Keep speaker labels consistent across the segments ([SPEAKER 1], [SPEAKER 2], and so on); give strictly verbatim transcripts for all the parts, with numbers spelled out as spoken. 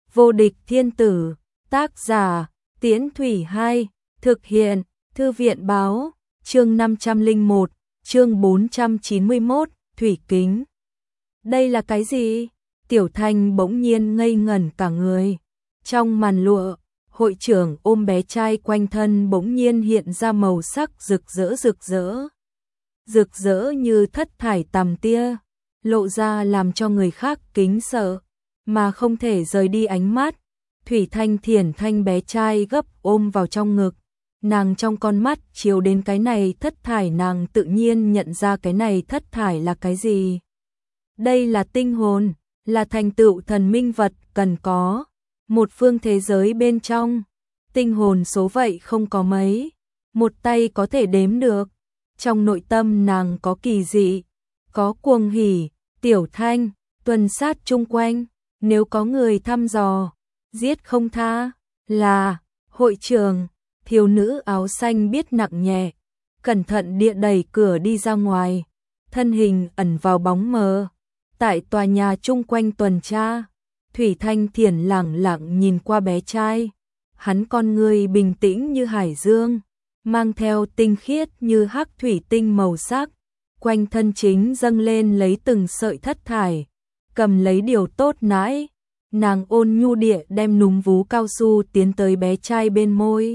[SPEAKER 1] Vô địch thiên tử, tác giả, Tiễn Thủy hai, thực hiện, Thư viện báo, chương năm trăm lẻ một, chương bốn trăm chín mươi mốt, Thủy Kính. Đây là cái gì? Tiểu Thanh bỗng nhiên ngây ngẩn cả người. Trong màn lụa, hội trưởng ôm bé trai quanh thân bỗng nhiên hiện ra màu sắc rực rỡ rực rỡ. Rực rỡ như thất thải tằm tia, lộ ra làm cho người khác kính sợ, mà không thể rời đi ánh mắt. Thủy Thanh Thiển thanh bé trai gấp ôm vào trong ngực, nàng trong con mắt chiếu đến cái này thất thải, nàng tự nhiên nhận ra cái này thất thải là cái gì. Đây là tinh hồn, là thành tựu thần minh vật cần có, một phương thế giới bên trong. Tinh hồn số vậy không có mấy, một tay có thể đếm được. Trong nội tâm nàng có kỳ dị, có cuồng hỉ. Tiểu Thanh tuần sát chung quanh, nếu có người thăm dò, giết không tha. Là hội trưởng. Thiếu nữ áo xanh biết nặng nhẹ, cẩn thận địa đẩy cửa đi ra ngoài, thân hình ẩn vào bóng mờ. Tại tòa nhà chung quanh tuần tra, Thủy Thanh Thiển lẳng lặng nhìn qua bé trai. Hắn con người bình tĩnh như hải dương, mang theo tinh khiết như hắc thủy tinh màu sắc, quanh thân chính dâng lên lấy từng sợi thất thải, cầm lấy điều tốt nãi. Nàng ôn nhu địa đem núm vú cao su tiến tới bé trai bên môi.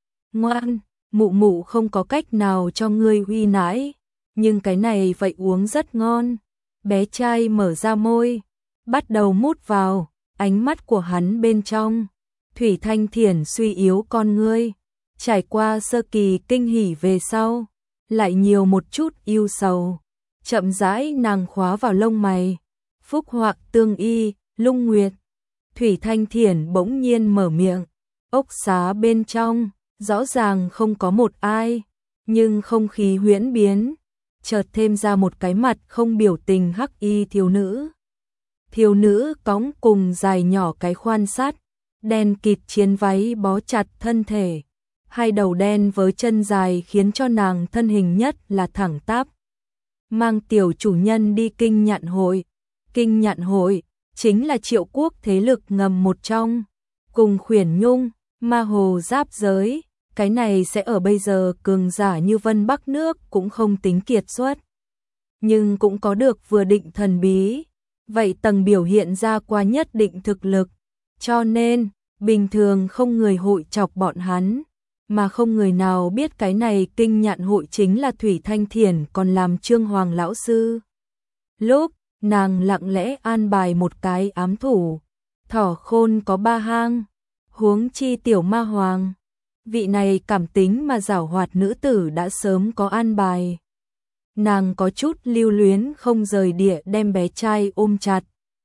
[SPEAKER 1] Ngoan, mụ mụ không có cách nào cho ngươi uy nãi, nhưng cái này vậy uống rất ngon. Bé trai mở ra môi, bắt đầu mút vào, ánh mắt của hắn bên trong. Thủy Thanh Thiển suy yếu con ngươi, trải qua sơ kỳ kinh hỉ về sau, lại nhiều một chút yêu sầu. Chậm rãi nàng khóa vào lông mày. Phúc hoặc tương y, Lung Nguyệt. Thủy Thanh Thiển bỗng nhiên mở miệng. Ốc xá bên trong, rõ ràng không có một ai, nhưng không khí huyễn biến, chợt thêm ra một cái mặt không biểu tình hắc y thiếu nữ. Thiếu nữ cõng cùng dài nhỏ cái khoan sắt, đen kịt chiến váy bó chặt thân thể, hai đầu đen với chân dài khiến cho nàng thân hình nhất là thẳng tắp. Mang tiểu chủ nhân đi kinh nhạn hội. Kinh nhạn hội chính là Triệu Quốc thế lực ngầm một trong, cùng Khuyển Nhung, Ma Hồ giáp giới. Cái này sẽ ở bây giờ cường giả như Vân Bắc nước cũng không tính kiệt xuất, nhưng cũng có được vừa định thần bí, vậy tầng biểu hiện ra qua nhất định thực lực, cho nên bình thường không người hội chọc bọn hắn, mà không người nào biết cái này kinh nhạn hội chính là Thủy Thanh Thiển còn làm Trương Hoàng lão sư. Lúc nàng lặng lẽ an bài một cái ám thủ, thỏ khôn có ba hang, huống chi tiểu ma hoàng. Vị này cảm tính mà giảo hoạt nữ tử đã sớm có an bài. Nàng có chút lưu luyến không rời địa đem bé trai ôm chặt,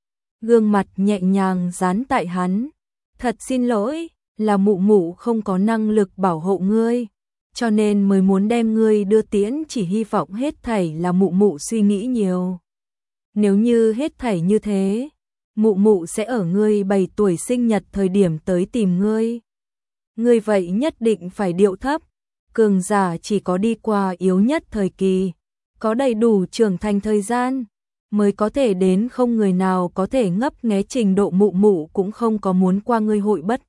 [SPEAKER 1] gương mặt nhẹ nhàng dán tại hắn. Thật xin lỗi, là mụ mụ không có năng lực bảo hộ ngươi, cho nên mới muốn đem ngươi đưa tiễn, chỉ hy vọng hết thảy là mụ mụ suy nghĩ nhiều. Nếu như hết thảy như thế, mụ mụ sẽ ở ngươi bảy tuổi sinh nhật thời điểm tới tìm ngươi. Ngươi vậy nhất định phải điệu thấp, cường giả chỉ có đi qua yếu nhất thời kỳ, có đầy đủ trưởng thành thời gian, mới có thể đến, không người nào có thể ngấp nghé trình độ mụ mụ cũng không có muốn qua ngươi hội bất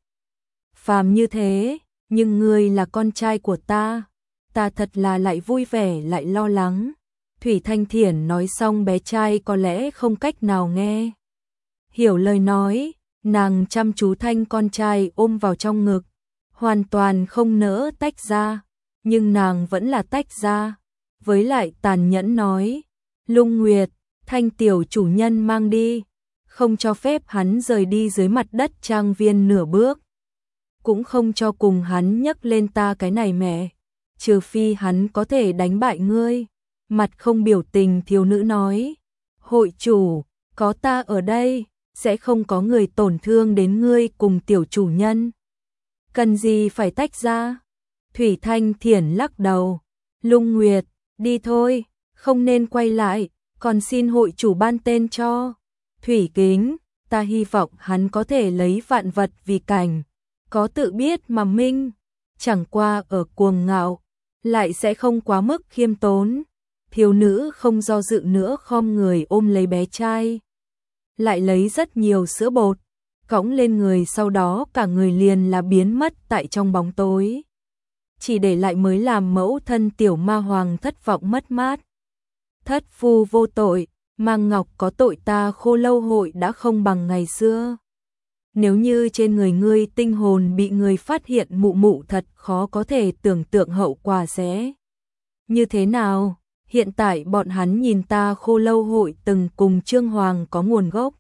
[SPEAKER 1] phàm như thế, nhưng ngươi là con trai của ta, ta thật là lại vui vẻ lại lo lắng. Thủy Thanh Thiển nói xong, bé trai có lẽ không cách nào nghe hiểu lời nói, nàng chăm chú thanh con trai ôm vào trong ngực, hoàn toàn không nỡ tách ra, nhưng nàng vẫn là tách ra, với lại tàn nhẫn nói, Lung Nguyệt, thanh tiểu chủ nhân mang đi, không cho phép hắn rời đi dưới mặt đất trang viên nửa bước, cũng không cho cùng hắn nhấc lên ta cái này mẹ, trừ phi hắn có thể đánh bại ngươi. Mặt không biểu tình thiếu nữ nói, hội chủ, có ta ở đây, sẽ không có người tổn thương đến ngươi cùng tiểu chủ nhân. Cần gì phải tách ra? Thủy Thanh Thiển lắc đầu. Lung Nguyệt, đi thôi, không nên quay lại, còn xin hội chủ ban tên cho. Thủy Kính, ta hy vọng hắn có thể lấy vạn vật vì cảnh, có tự biết mà minh, chẳng qua ở cuồng ngạo, lại sẽ không quá mức khiêm tốn. Thiếu nữ không do dự nữa khom người ôm lấy bé trai, lại lấy rất nhiều sữa bột, cõng lên người, sau đó cả người liền là biến mất tại trong bóng tối. Chỉ để lại mới làm mẫu thân Tiểu Ma Hoàng thất vọng mất mát. Thất phu vô tội, Mang Ngọc có tội, ta Khô Lâu hội đã không bằng ngày xưa. Nếu như trên người ngươi tinh hồn bị người phát hiện, mụ mụ thật khó có thể tưởng tượng hậu quả sẽ như thế nào. Hiện tại bọn hắn nhìn ta Khô Lâu hội từng cùng Trương Hoàng có nguồn gốc,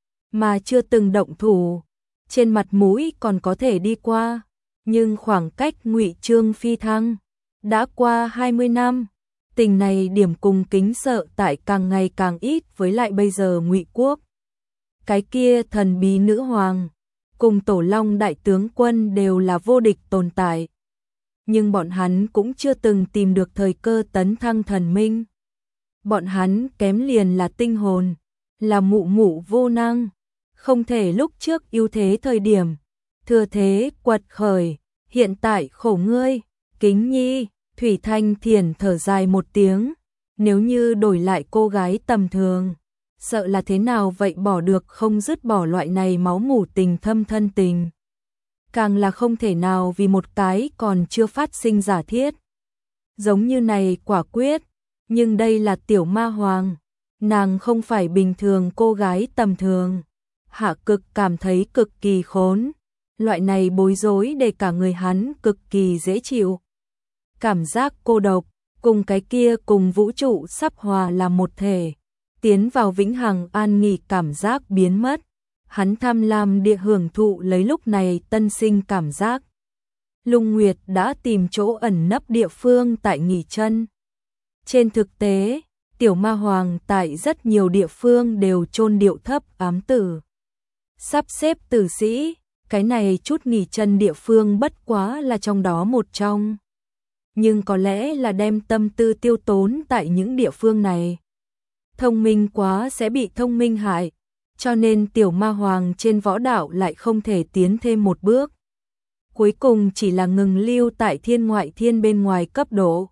[SPEAKER 1] mà chưa từng động thủ, trên mặt mũi còn có thể đi qua, nhưng khoảng cách Ngụy Trương phi thăng đã qua hai mươi năm, tình này điểm cùng kính sợ tại càng ngày càng ít. Với lại bây giờ Ngụy quốc, cái kia thần bí nữ hoàng cùng Tổ Long đại tướng quân đều là vô địch tồn tại, nhưng bọn hắn cũng chưa từng tìm được thời cơ tấn thăng thần minh. Bọn hắn kém liền là tinh hồn, là mụ mụ vô năng, không thể lúc trước ưu thế thời điểm thừa thế quật khởi. Hiện tại khổ ngươi, Kính Nhi. Thủy Thanh Thiền thở dài một tiếng, nếu như đổi lại cô gái tầm thường, sợ là thế nào vậy bỏ được không dứt bỏ loại này máu mủ tình thâm thân tình. Càng là không thể nào vì một cái còn chưa phát sinh giả thiết giống như này quả quyết, nhưng đây là Tiểu Ma Hoàng, nàng không phải bình thường cô gái tầm thường. Hạ Cực cảm thấy cực kỳ khốn, loại này bối rối để cả người hắn cực kỳ dễ chịu. Cảm giác cô độc, cùng cái kia cùng vũ trụ sắp hòa làm một thể, tiến vào vĩnh hằng an nghỉ cảm giác biến mất. Hắn tham lam địa hưởng thụ lấy lúc này tân sinh cảm giác. Lung Nguyệt đã tìm chỗ ẩn nấp địa phương tại nghỉ chân. Trên thực tế, Tiểu Ma Hoàng tại rất nhiều địa phương đều chôn điệu thấp ám tử, sắp xếp tử sĩ, cái này chút nghỉ chân địa phương bất quá là trong đó một trong. Nhưng có lẽ là đem tâm tư tiêu tốn tại những địa phương này. Thông minh quá sẽ bị thông minh hại, cho nên Tiểu Ma Hoàng trên võ đạo lại không thể tiến thêm một bước. Cuối cùng chỉ là ngừng lưu tại thiên ngoại thiên bên ngoài cấp độ.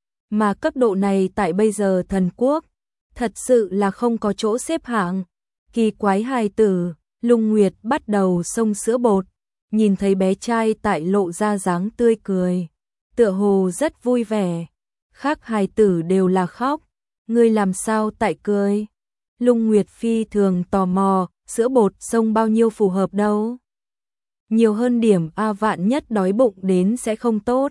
[SPEAKER 1] Mà cấp độ này tại bây giờ thần quốc, thật sự là không có chỗ xếp hạng. Kỳ quái hài tử, Lung Nguyệt bắt đầu xông sữa bột, nhìn thấy bé trai tại lộ ra dáng tươi cười, tựa hồ rất vui vẻ. Khác hài tử đều là khóc, ngươi làm sao tại cười? Lung Nguyệt phi thường tò mò, sữa bột xông bao nhiêu phù hợp đâu? Nhiều hơn điểm a, vạn nhất đói bụng đến sẽ không tốt.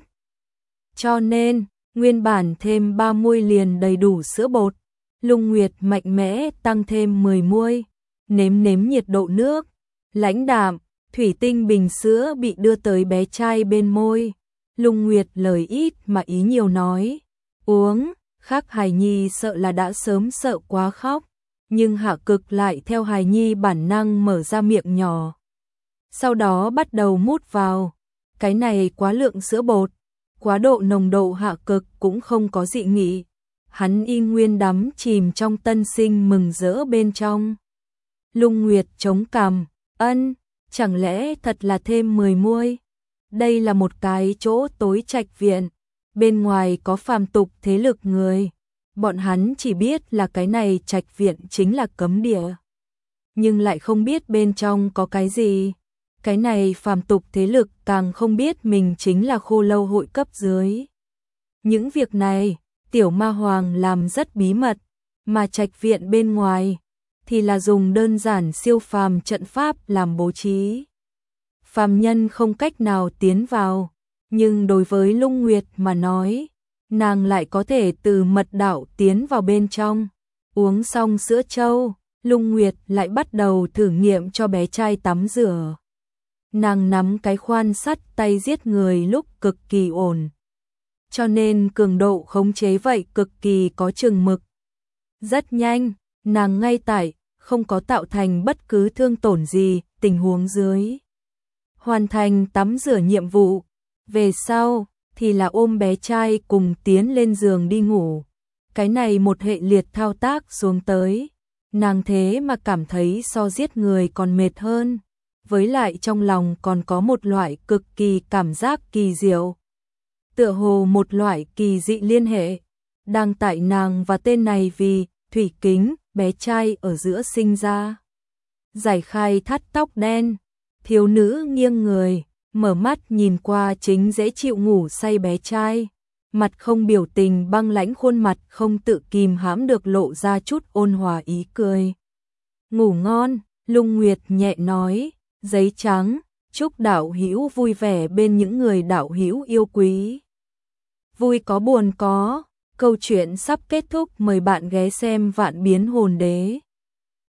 [SPEAKER 1] Cho nên, nguyên bản thêm ba muôi liền đầy đủ sữa bột. Lung Nguyệt mạnh mẽ tăng thêm mười muôi, nếm nếm nhiệt độ nước, lãnh đạm, thủy tinh bình sữa bị đưa tới bé trai bên môi. Lung Nguyệt lời ít mà ý nhiều nói, uống. Khác hài nhi sợ là đã sớm sợ quá khóc, nhưng Hạ Cực lại theo hài nhi bản năng mở ra miệng nhỏ, sau đó bắt đầu mút vào. Cái này quá lượng sữa bột, quá độ nồng độ, Hạ Cực cũng không có dị nghị, hắn y nguyên đắm chìm trong tân sinh mừng rỡ bên trong. Lung Nguyệt chống cằm, ân, chẳng lẽ thật là thêm mười muôi? Đây là một cái chỗ tối trạch viện, bên ngoài có phàm tục thế lực người, bọn hắn chỉ biết là cái này trạch viện chính là cấm địa, nhưng lại không biết bên trong có cái gì. Cái này phàm tục thế lực càng không biết mình chính là Khô Lâu hội cấp dưới. Những việc này, Tiểu Ma Hoàng làm rất bí mật, mà trạch viện bên ngoài thì là dùng đơn giản siêu phàm trận pháp làm bố trí. Phàm nhân không cách nào tiến vào, nhưng đối với Lung Nguyệt mà nói, nàng lại có thể từ mật đạo tiến vào bên trong. Uống xong sữa trâu, Lung Nguyệt lại bắt đầu thử nghiệm cho bé trai tắm rửa. Nàng nắm cái khoan sắt tay giết người lúc cực kỳ ổn, cho nên cường độ khống chế vậy cực kỳ có chừng mực. Rất nhanh, nàng ngay tại không có tạo thành bất cứ thương tổn gì tình huống dưới hoàn thành tắm rửa nhiệm vụ. Về sau thì là ôm bé trai cùng tiến lên giường đi ngủ. Cái này một hệ liệt thao tác xuống tới, nàng thế mà cảm thấy so giết người còn mệt hơn, với lại trong lòng còn có một loại cực kỳ cảm giác kỳ diệu, tựa hồ một loại kỳ dị liên hệ đang tại nàng và tên này vì Thủy Kính bé trai ở giữa sinh ra. giải khai thắt tóc đen, thiếu nữ nghiêng người, mở mắt nhìn qua chính dễ chịu ngủ say bé trai, mặt không biểu tình băng lãnh, khuôn mặt không tự kìm hãm được lộ ra chút ôn hòa ý cười. Ngủ ngon, Lung Nguyệt nhẹ nói, giấy trắng, chúc đạo hữu vui vẻ bên những người đạo hữu yêu quý. Vui có buồn có, câu chuyện sắp kết thúc, mời bạn ghé xem Vạn Biến Hồn Đế.